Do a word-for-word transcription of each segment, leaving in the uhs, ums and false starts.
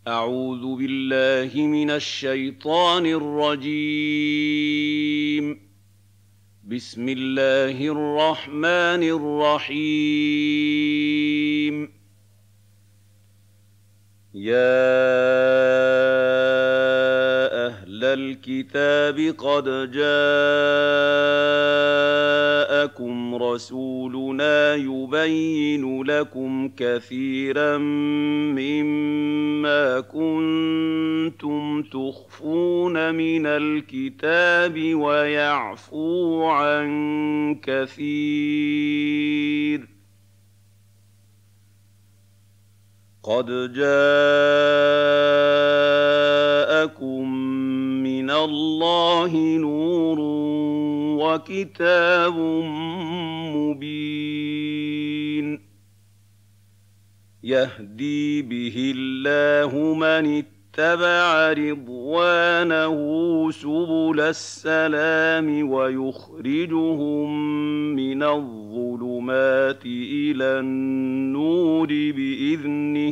أعوذ بالله من الشيطان الرجيم. بسم الله الرحمن الرحيم. يا أهل الكتاب قد جاءكم رسولنا يبين لكم كثيرا مما كنتم تخفون من الكتاب ويعفو عن كثير. قد جاءكم من الله نور وكتاب مبين يهدي به الله من اتبع رضوانه سبل السلام ويخرجهم من الظلمات إلى النور بإذنه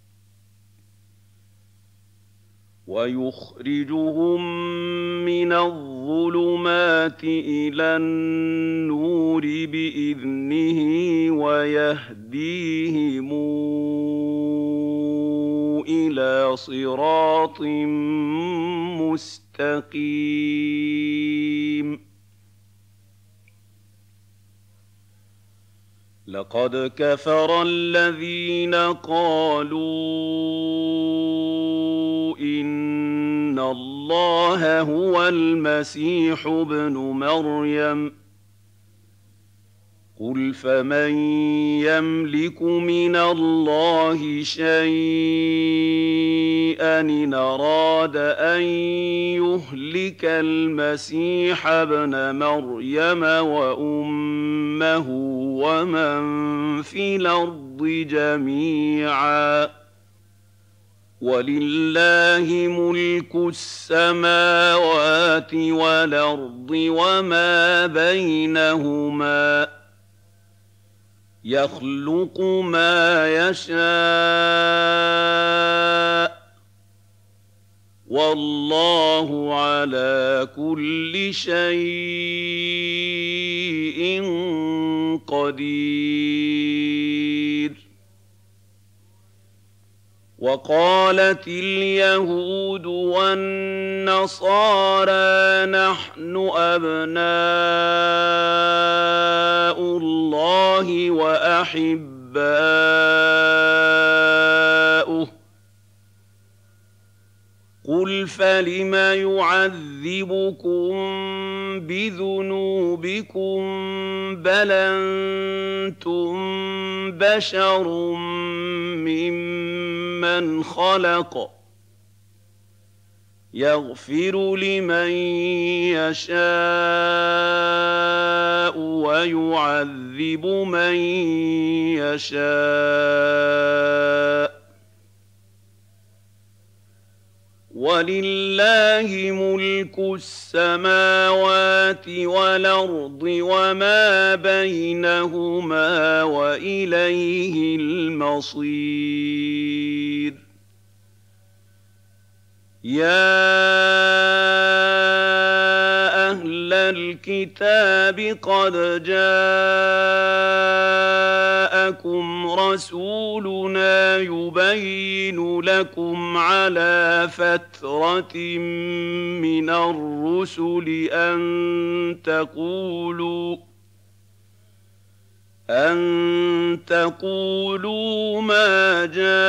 ويخرجهم من الظلمات إلى النور بإذنه ويهديهم إلى صراط مستقيم. لقد كفر الذين قالوا إن الله هو المسيح ابن مريم قل فمن يملك من الله شيئا إن أراد أن يهلك المسيح ابن مريم وأمه ومن في الأرض جميعا ولله ملك السماوات والأرض وما بينهما يخلق ما يشاء والله على كل شيء قدير. وقالت اليهود والنصارى نحن أبناء الله وأحباؤه قل فلم يعذبكم بذنوبكم بل أنتم بشر ممن خلق يغفر لمن يشاء ويعذب من يشاء ولله ملك السماوات والأرض وما بينهما وإليه المصير. يا أهل الكتاب قد جاءكم رسولنا يبين لكم على فترة من الرسل أن تقولوا أن تقولوا ما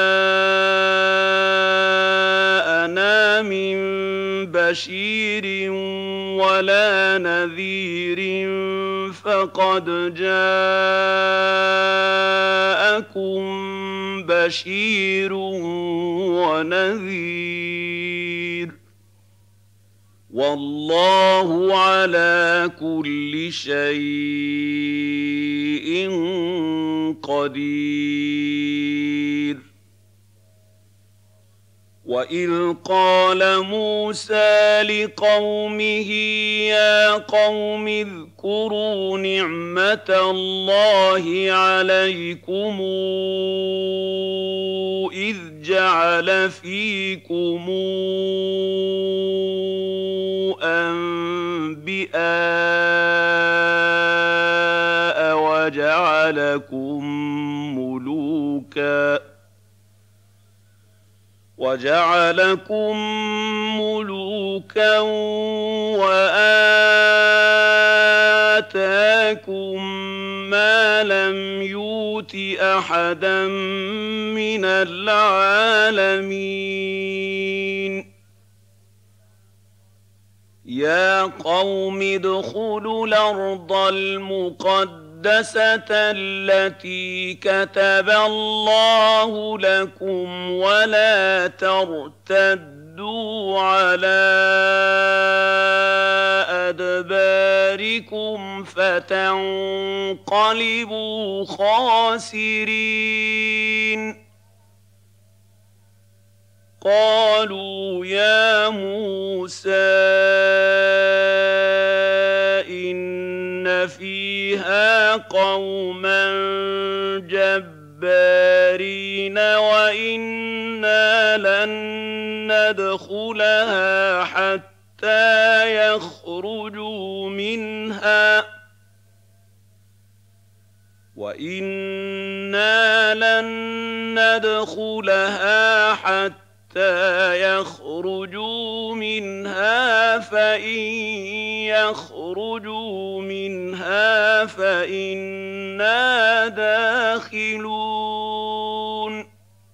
جاءنا من بشير ولا نذير فقد جاءكم بشير ونذير والله على كل شيء قدير. وَإِذْ قَالَ مُوسَىٰ لِقَوْمِهِ يَا قَوْمِ اذْكُرُوا نِعْمَةَ اللَّهِ عَلَيْكُمْ إِذْ جَعَلَ فِيكُمْ أَنبِيَاءَ وَجَعَلَكُم مُّلُوكًا وَجَعَلَكُم مُّلُوكًا وَآتَاكُم مَّا لَمْ يُؤْتِ أَحَدًا مِّنَ الْعَالَمِينَ يَا قَوْمِ ادْخُلُوا الْأَرْضَ الْمُقَدَّسَةَ الَّتِي كَتَبَ اللَّهُ لَكُمْ وَلَا تَرْتَدُّوا عَلَىٰ أَدْبَارِكُمْ فَتَنقَلِبُوا خَاسِرِينَ قَالُوا يَا مُوسَىٰ إِنَّ فِيهَا قَوْمًا جَبَّارِينَ وَإِنَّا لَن نَّدْخُلَهَا حَتَّىٰ يَخْرُجُوا مِنْهَا وَإِنَّا لَن نَّدْخُلَهَا حَتَّىٰ يَخْرُجُوا مِنْهَا فَإِن يَخْرُجُوا مِنْهَا فَإِنَّا دَاخِلُونَ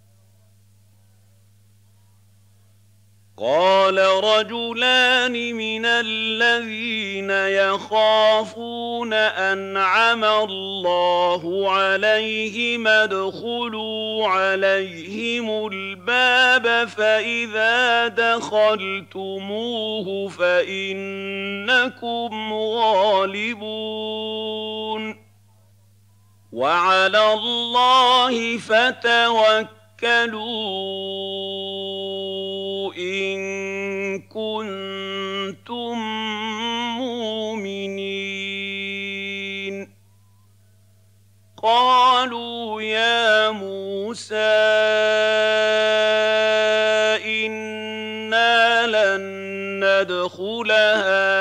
قَالَ رَجُلَانِ مِنَ الَّذِينَ يَخَافُونَ أَنْعَمَ اللَّهُ عَلَيْهِمْ ادْخُلُوا عَلَيْهِمُ الْبَابَ فَإِذَا دَخَلْتُمُوهُ فَإِنَّكُمْ غَالِبُونَ وَعَلَى اللَّهِ فَتَوَكَّلُوا إِن كُنتُم مُّؤْمِنِينَ قَالُوا يَا مُوسَىٰ إِنَّا لَن نَّدْخُلَهَا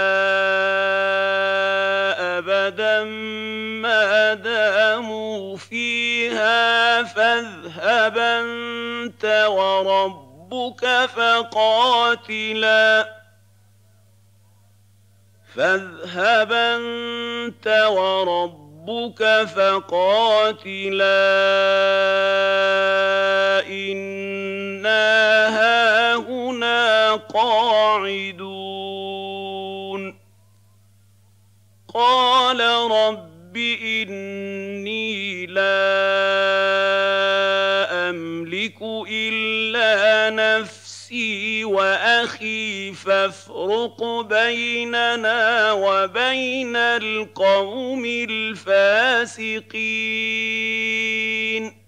أَبَدًا مَّا دَامُوا فِيهَا فاذهب أنت وربك فقاتلا فاذهب أنت وربك فقاتلا إنا هاهنا قاعدون قال رب إني لا أملك إلا نفسي وأخي فافرق بيننا وبين القوم الفاسقين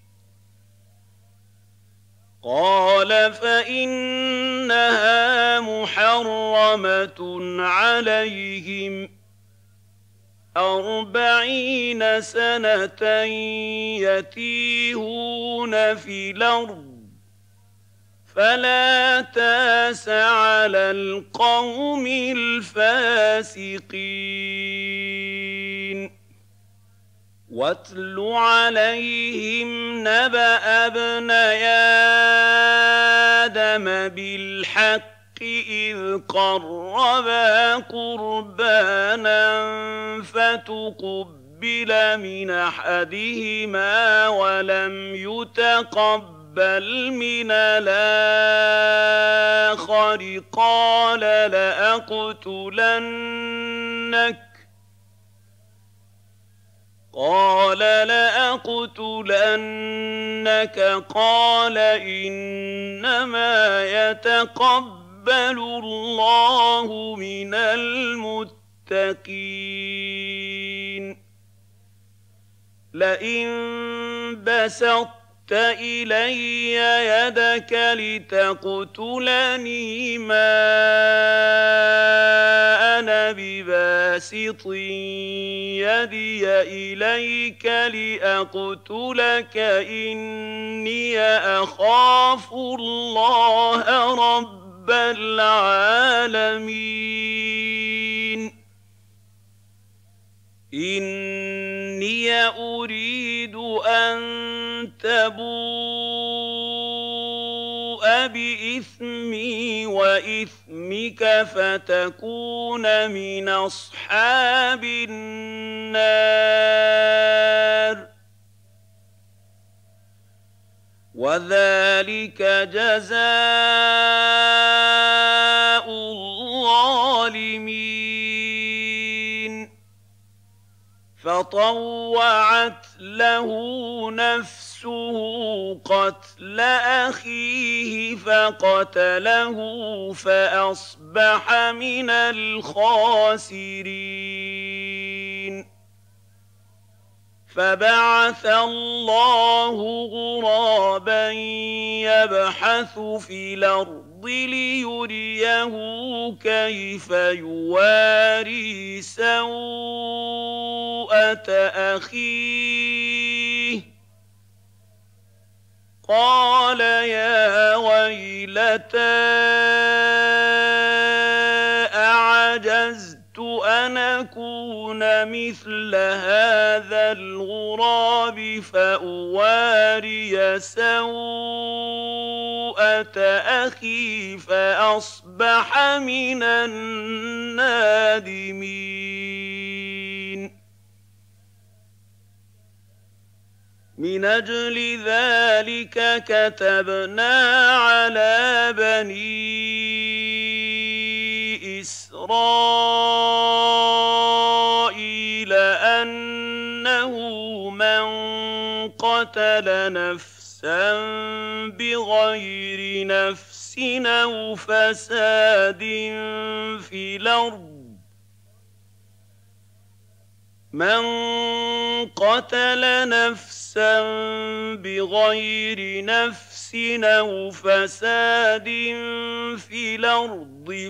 قال فإنها محرمة عليهم أربعين سنة يتيهون في الأرض فلا تأس على القوم الفاسقين واتل عليهم نبأ ابني آدم بالحق إذ قربا قربانا فتقبل من أحدهما ولم يتقبل من الآخر قال لأقتلنك قال لأقتلنك قال إنما يتقبل الله من المتقين لئن بسطت إلي يدك لتقتلني ما أنا بباسط يدي إليك لأقتلك إني أخاف الله رب العالمين إني أريد أن تبوء بإثمي وإثمك فتكون من أصحاب النار وذلك جزاء الظالمين فطوعت له نفسه قتل أخيه فقتله فأصبح من الخاسرين فبعث الله غرابا يبحث في الأرض ليريه كيف يواري سوءة أخيه قال يا ويلتى أعجزت أن أكون مثل هذا الغراب فأواري سوءة أخي فأصبح من النادمين من أجل ذلك كتبنا على بني إسرائيل أنه من قتل نفسا بغير نفس أو فساد في الأرض من قتل نفسا بغير نفس أو فساد في الأرض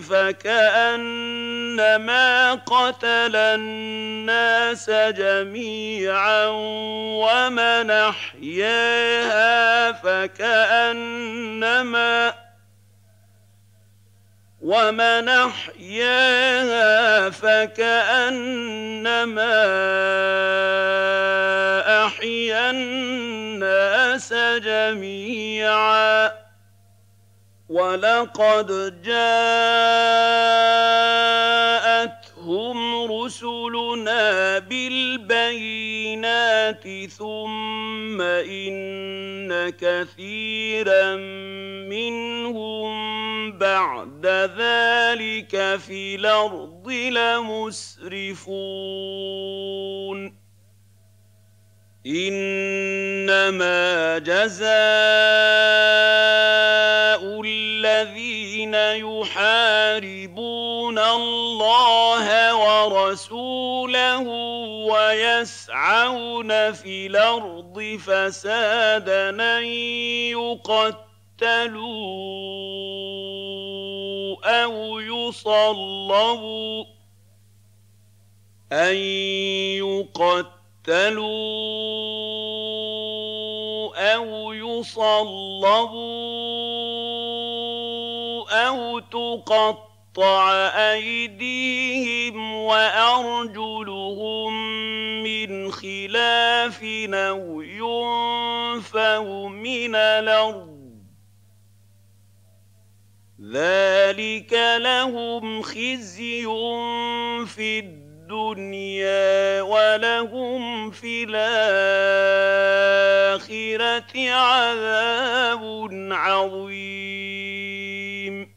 فكأنما قتل الناس جميعا ومن أحياها فكأنما ومن أحياها فكأنما أحيا الناس جميعا ولقد جاءتهم رسلنا بالبينات ثم إن كثيرا منهم بعد ذلك في الأرض لمسرفون إنما جزاء الذين يحاربون الله ورسوله ويسعون في الأرض فسادا أن يقتلوا أو يصلبوا أن يقتلوا أو يصلبوا أو تقطع أيديهم وأرجلهم من خلاف أو ينفوا من الأرض ذلك لهم خزي في الدنيا الدنيا ولهم في الآخرة عذاب عظيم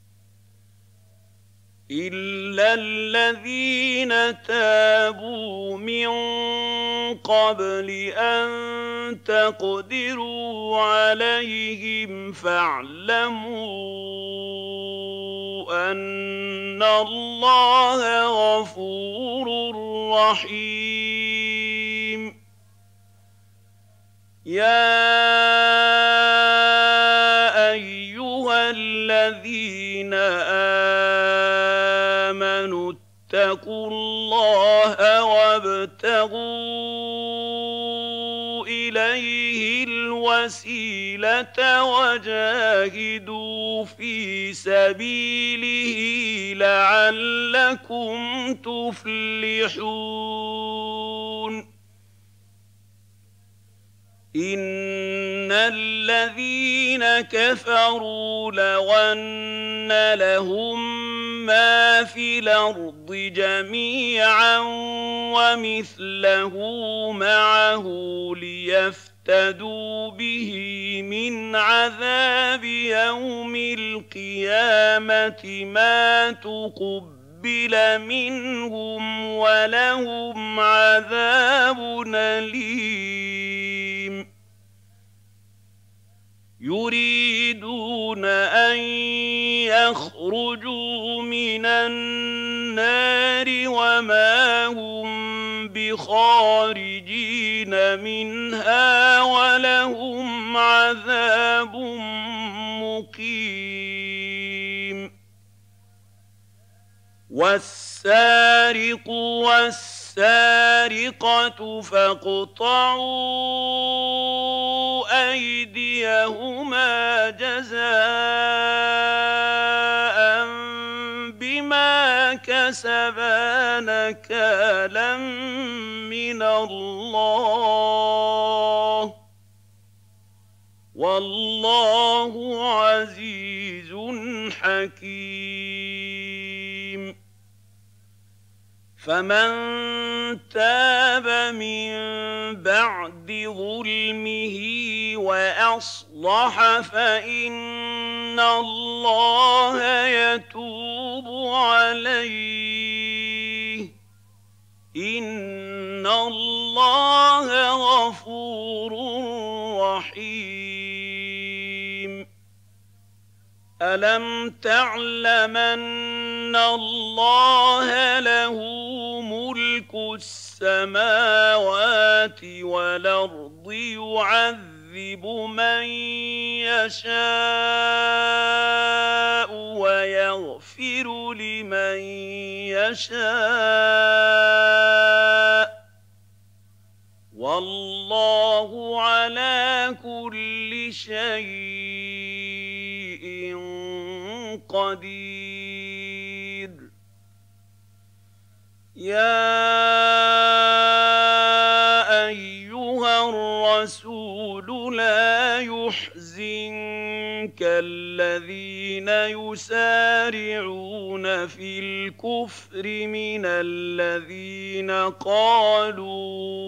إلا الذين تابوا من قبل أن تقدروا عليهم فاعلموا أن الله غفور رحيم يا الَّذِينَ آمَنُوا اتَّقُوا اللَّهَ وَابْتَغُوا إِلَيْهِ الْوَسِيلَةَ وَجَاهِدُوا فِي سَبِيلِهِ لَعَلَّكُمْ تُفْلِحُونَ إِنَّ الَّذِينَ كَفَرُوا لَوْ أَنَّ لَهُم مَّا فِي الْأَرْضِ جَمِيعًا وَمِثْلَهُ مَعَهُ لِيَفْتَدُوا بِهِ مِنْ عَذَابِ يَوْمِ الْقِيَامَةِ مَا تُقُبِّلَ مِنْهُمْ وَلَهُمْ عَذَابٌ أَلِيمٌ يُرِيدُونَ أَن يَخْرُجُوا مِنَ النَّارِ وَمَا هُم بِخَارِجِينَ مِنْهَا وَلَهُمْ عَذَابٌ مُّقِيمٌ وَالسَّارِقُ وَالسَّارِقَةُ فَاقْطَعُوا أَيْدِيَهُمَا جَزَاءً بِمَا كَسَبَا نَكَالًا مِّنَ اللَّهِ ۗ وَاللَّهُ عَزِيزٌ حَكِيمٌ فَمَن تَابَ مِن بَعْدِ ظُلْمِهِ وَأَصْلَحَ فَإِنَّ اللَّهَ يَتُوبُ عَلَيْهِ ۗ إِنَّ اللَّهَ غَفُورٌ رَّحِيمٌ أَلَمْ تَعْلَمْ أَنَّ اللَّهَ لَهُ مُلْكُ السَّمَاوَاتِ وَالْأَرْضِ يُعَذِّبُ مَن يَشَاءُ وَيَغْفِرُ لِمَن يَشَاءُ ۗ وَاللَّهُ عَلَىٰ كُلِّ شَيْءٍ قَدِيرٌ يَا أَيُّهَا الرَّسُولُ لَا يَحْزُنكَ الَّذِينَ يُسَارِعُونَ فِي الْكُفْرِ مِنَ الَّذِينَ قَالُوا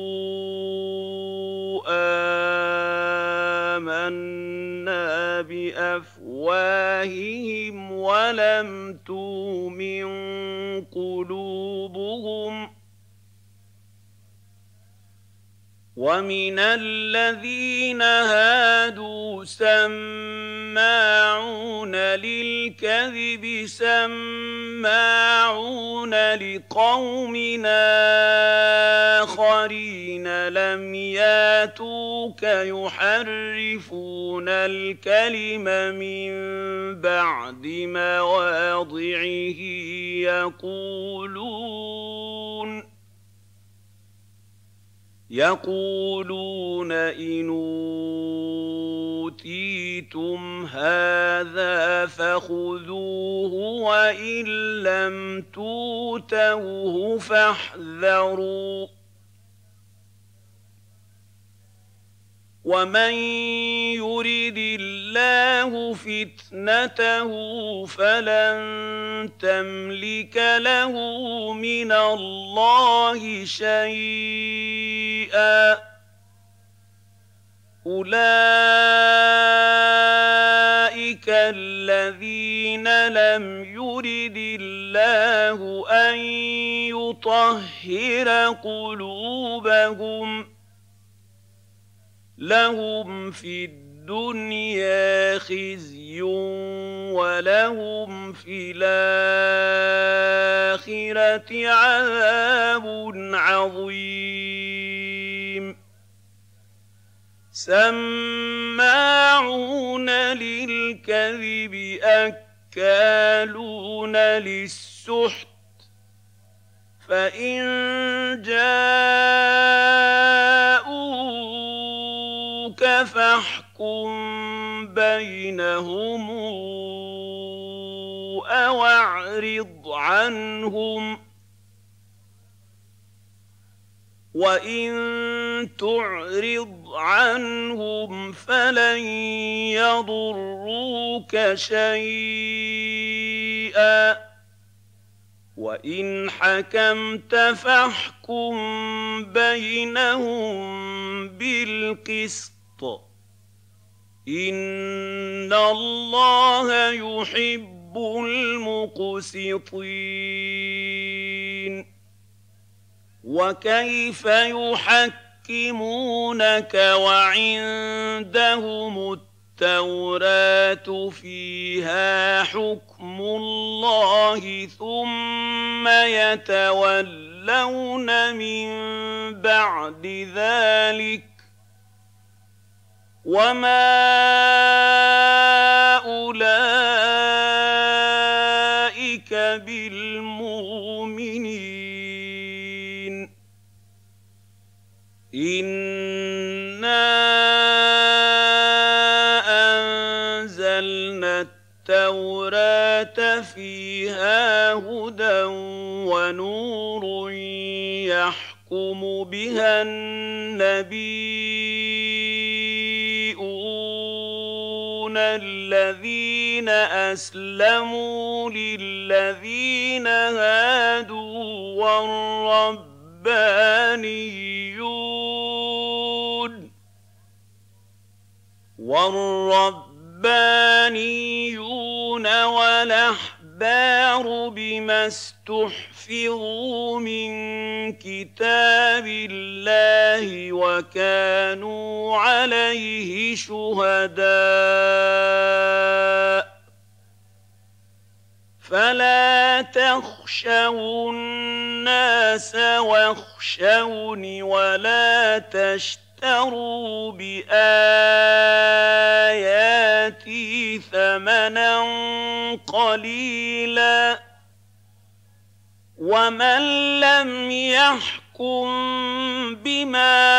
آمَنَّا بِأَفْوَاهِهِمْ وَلَمْ تُؤْمِن قُلُوبُهُمْ وَمِنَ الَّذِينَ هَادُوا سَمَّاعُونَ لِلْكَذِبِ سَمَّاعُونَ لِقَوْمٍ آخَرِينَ لَمْ يَأْتُوكَ يُحَرِّفُونَ الْكَلِمَ مِن بَعْدِ مَوَاضِعِهِ يَقُولُونَ يَقُولُونَ إِنْ أُوتِيتُمْ هَٰذَا فَخُذُوهُ وَإِن لَّمْ تُؤْتَوْهُ فَاحْذَرُوا ۚ وَمَن يُرِدِ اللَّهُ فِتْنَتَهُ فَلَن تَمْلِكَ لَهُ مِنَ اللَّهِ شَيْئًا ۚ أُولَٰئِكَ الَّذِينَ لَمْ يُرِدِ اللَّهُ أَن يُطَهِّرَ قُلُوبَهُمْ ۚ لَهُمْ فِي الدُّنْيَا خِزْيٌ وَلَهُمْ فِي الْآخِرَةِ عَذَابٌ عَظِيمٌ سَمَّاعُونَ لِلْكَذِبِ أكالون للسحت فإن جاءوك فاحكم بينهم أو أعرض عنهم وإن تعرض عنهم فلن يضروك شيئا وإن حكمت فاحكم بينهم بالقسط إن الله يحب المقسطين وكيف يحكمونك وعندهم التوراة فيها حكم الله ثم يتولون من بعد ذلك وما أولئك بالمؤمنين إنا أنزلنا التوراة فيها هدى ونور يحكم بها النبيون الذين أسلموا للذين هادوا والربانيون والربانيون والأحبار بما استحفظوا من كتاب الله وكانوا عليه شهداء فلا تخشوا الناس واخشوني ولا تشتروا بآياتي ثمنا قليلا ومن لم يحكم بما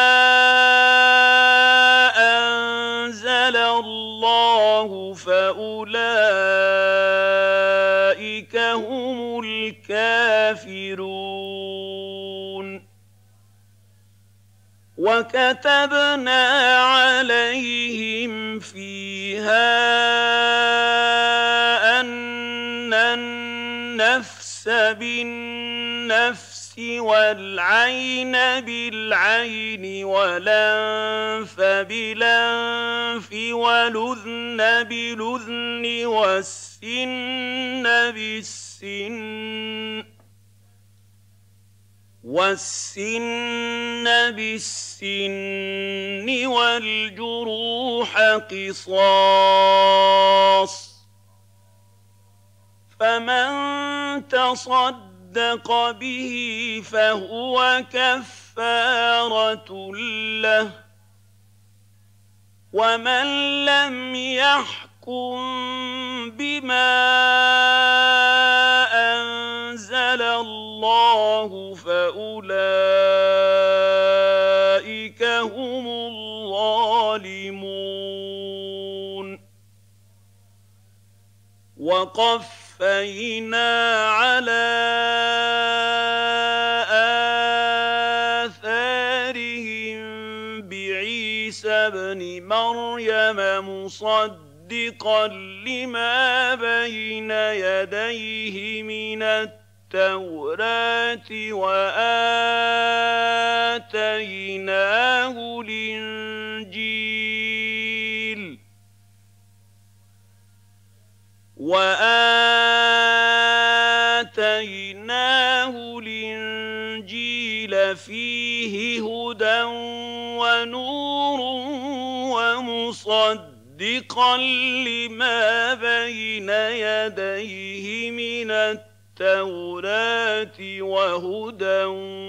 أنزل الله فأولئك هم الكافرون وكتبنا عليهم فيها أن النفس بالنفس والعين بالعين والأنف بالأنف والأذن بالأذن والسن بالسن والسن بالسن والجروح قصاص فمن تصدق به فهو كفارة له ومن لم يحكم بما أنزل الله فأولئك هم الظالمون وقفينا على آثارهم بعيسى ابن مريم مصدقا لما بين يديه من التوراة وآتيناه الإنجيل وآتيناه الإنجيل فيه هدى ونور ومصدقا لما بين يديه من التوراة وهدى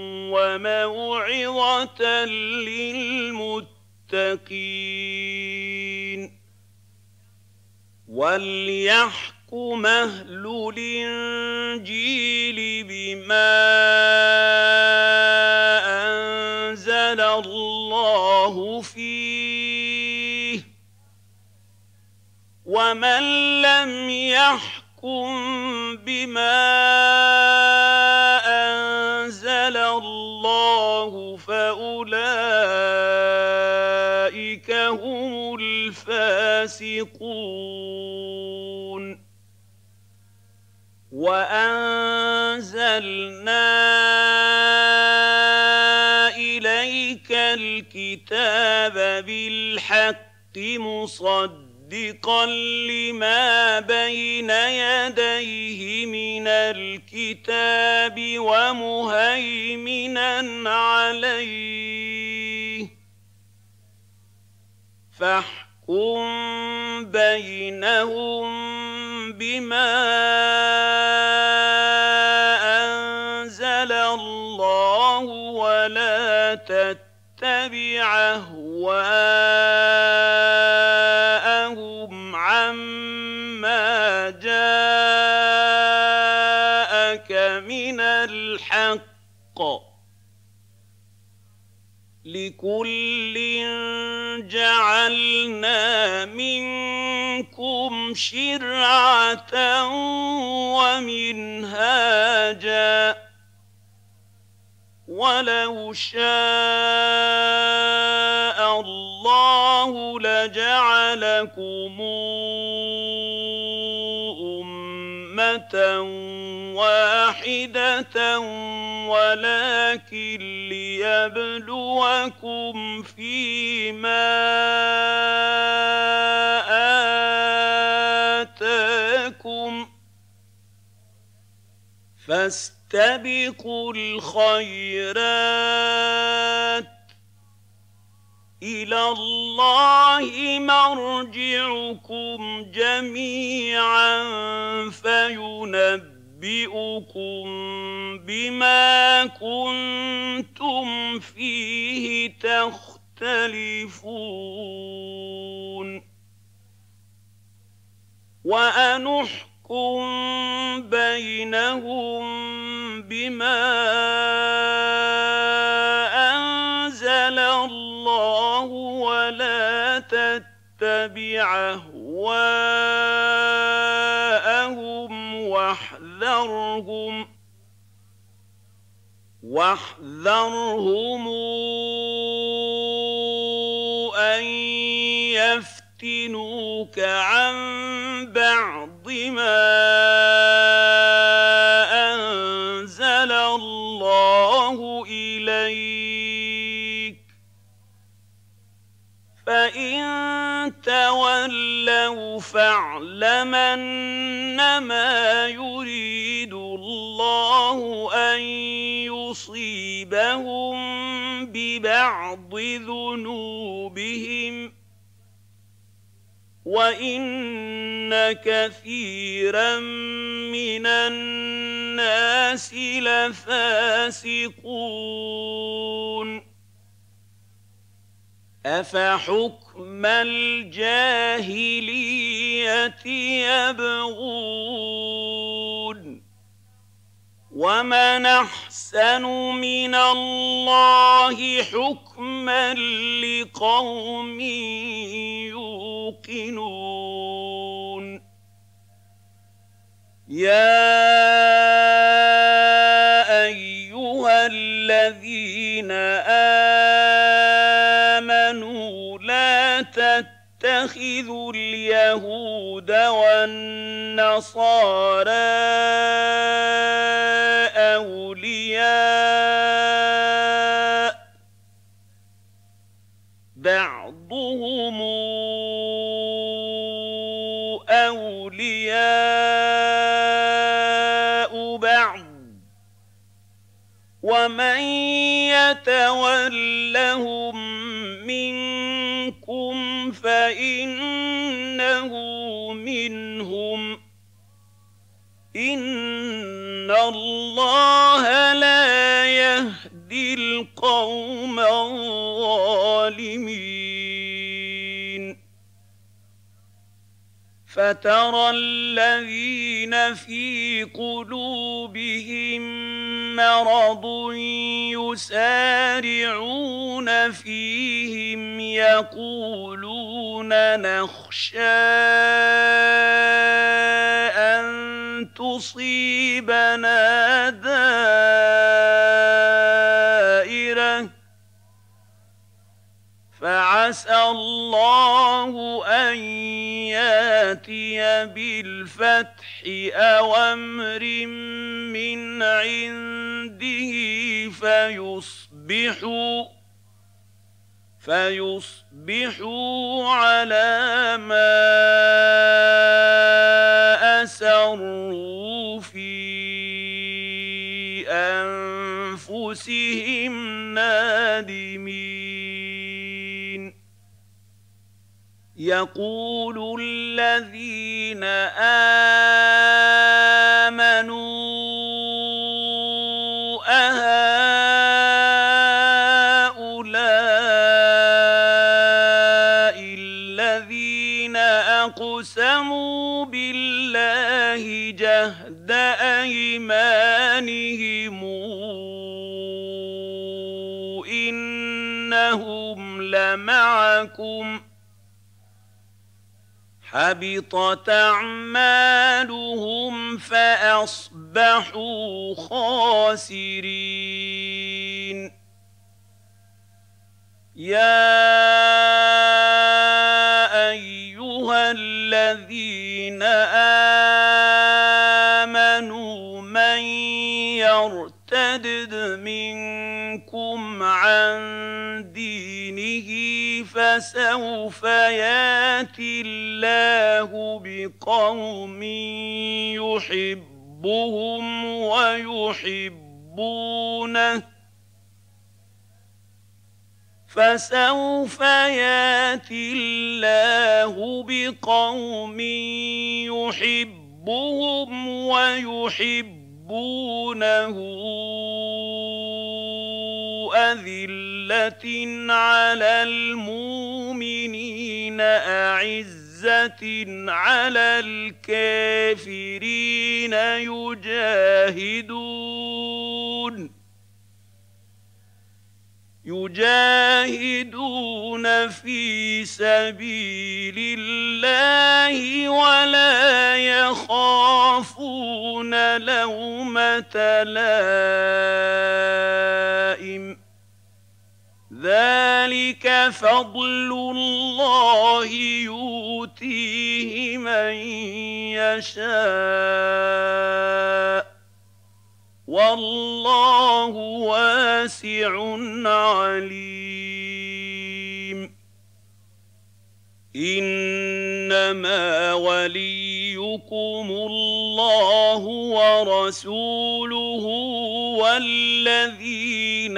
وموعظة للمتقين وليحكم يحكم أهل الإنجيل بما أنزل الله فيه ومن لم يحكم بما أنزل الله فأولئك هم الفاسقون وأنزلنا إليك الكتاب بالحق مصدقا لما بين يديه من الكتاب ومهيمنا عليه فاحكم بينهم بما أنزل الله ولا تتبع أهواءهم عما جاءك من الحق لكل جعلنا منكم شرعة ومنهاجا ولو شاء الله لجعلكم أمة واحدة ولكن ليبلوكم فيما آتاكم فاستبقوا الخيرات إلى الله مرجعكم جميعا فينبئكم بما كنتم فيه تختلفون وأنحكم بينهم بما أنزل الله ولا تتبع أهواءهم واحذرهم واحذرهم أن يفتنوك عن بعض ما أنزل الله إليك فإن تولوا فاعلم أنما يريد الله أن يصيبهم ببعض ذنوبهم وإن كثيرا من الناس لفاسقون أفحكم الجاهلية يبغون ومن أحسن من الله حكما لقوم يوقنون يا أيها الذين آمنوا لا تتخذوا اليهود والنصارى أولياء بعضهم أولياء بعض ومن يتولهم منكم فإنه منهم إن الله لا يهدي القوم الظالمين فترى الذين في قلوبهم مرض يسارعون فيهم يقولون نخشى أن تصيبنا دائرة فعسى الله أن ياتي بالفتح أو أمر من عنده فيصبحوا فيصبحوا على ما أسروا في أنفسهم نادمين يقول الذين آمنوا أهؤلاء الذين أقسموا بالله جهد أيمانهم إنهم لمعكم حبطت أعمالهم فأصبحوا خاسرين يا أيها الذين آمنوا من يرتد منكم عن دينه فسوف ياتي الله بقوم يحبهم ويحبونه فسوف ياتي الله بقوم يحبهم ويحبونه أذلة على المؤمنين أعزة على الكافرين يجاهدون يجاهدون في سبيل الله ولا يخافون لومة لائم ذلك فضل الله يؤتيه من يشاء والله واسع عليم إنما وليكم الله ورسوله والذين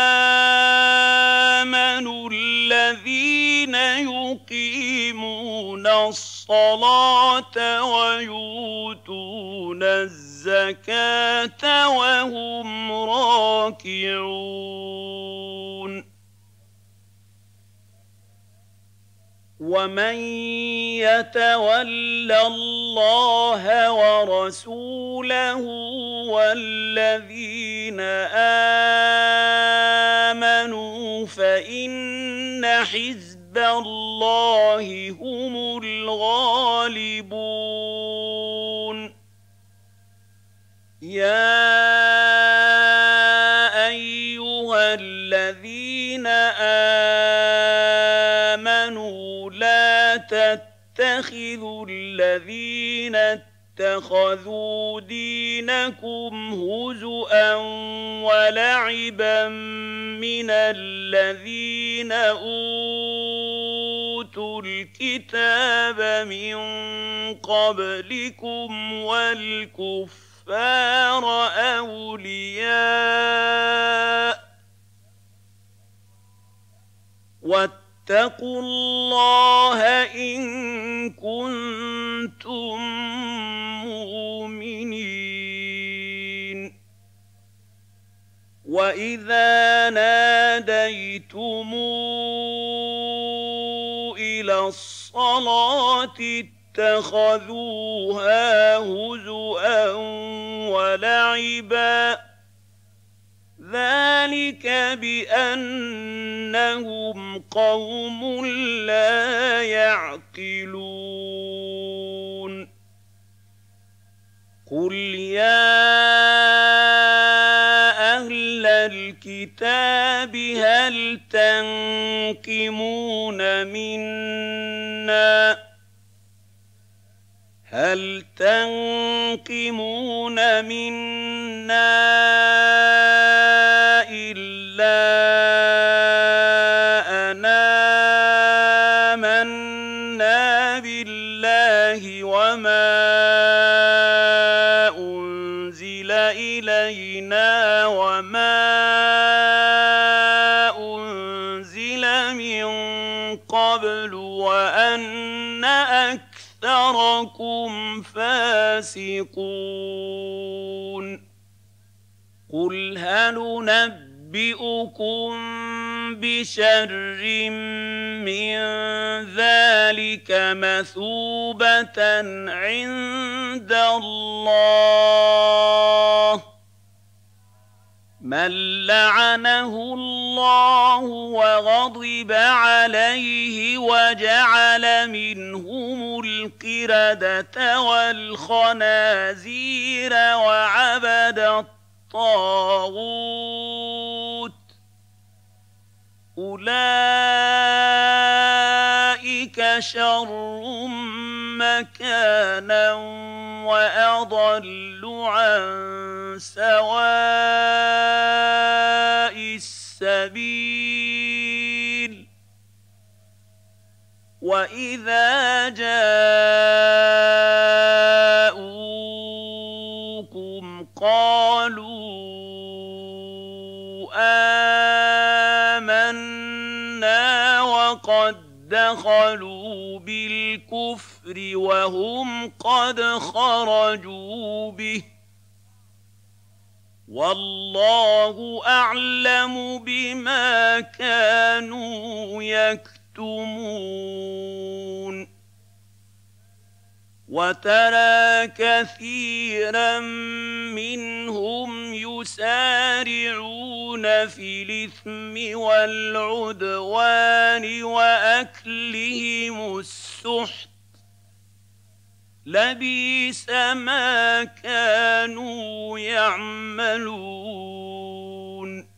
آمنوا الذين يقيمون الصلاة ويؤتون الزكاة وهم راكعون ومن يتول الله ورسوله والذين آمنوا فإن حزب الله هم الغالبون يا أيها الذين آمنوا لا تتخذوا الذين اتخذوا دينكم هزؤا ولعبا من الذين أوتوا الكتاب من قبلكم والكفار أولياء واتقوا الله إن كنتم مؤمنين وإذا ناديتم إلى الصلاة اتَّخَذُوهَا هُزُوًا وَلَعِبًا ذَلِكَ بِأَنَّهُمْ قَوْمٌ لَّا يَعْقِلُونَ قُلْ يَا أَهْلَ الْكِتَابِ هَلْ تَنقِمُونَ مِنَّا هَلْ تَنقِمُونَ مِنَّا إِلَّا أَنْ آمَنَّا بِاللَّهِ وَمَا أُنزِلَ إِلَيْنَا وَمَا أُنزِلَ مِن قَبْلُ وَأَنَّ أَكْثَرَكُمْ فَاسِقُونَ قُلْ هَلْ نُنَبِّئُكُم بِشَرٍّ مِّن ذَٰلِكَ مَثُوبَةً عِندَ اللَّهِ مَن لَّعَنَهُ اللَّهُ وَغَضِبَ عَلَيْهِ وَجَعَلَ مِنْهُمُ الْقِرَدَةَ وَالْخَنَازِيرَ وَعَبَدَ الطَّاغُوتَ أُولَٰئِكَ شَرٌّ مَّكَانًا وَأَضَلُّ عَن سَوَاءِ السَّبِيلِ وَإِذَا جَاءُوكُمْ قَالُوا آمَنَّا وَقَدْ دَخَلُوا بِالْكُفْرِ وَهُمْ قَدْ خَرَجُوا بِهِ وَاللَّهُ أَعْلَمُ بِمَا كَانُوا يَكْتُمُونَ وَتَرَىٰ كَثِيرًا مِّنْهُمْ يُسَارِعُونَ فِي الْإِثْمِ وَالْعُدْوَانِ وَأَكْلِهِمُ السُّحْتَ لَبِئْسَ مَا كَانُوا يَعْمَلُونَ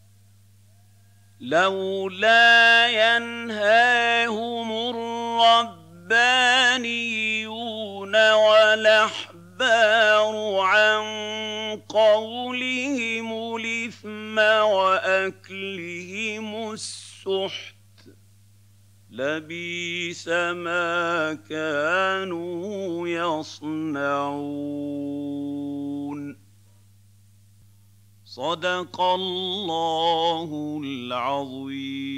لَوْلَا يَنْهَاهُمُ الرَّبَّانِيُّونَ وَالْأَحْبَارُ عَن قَوْلِهِمُ الْإِثْمَ وَأَكْلِهِمُ السُّحْتَ لَبِئْسَ مَا كَانُوا يَصْنَعُونَ صَدَقَ اللَّهُ الْعَظِيمُ.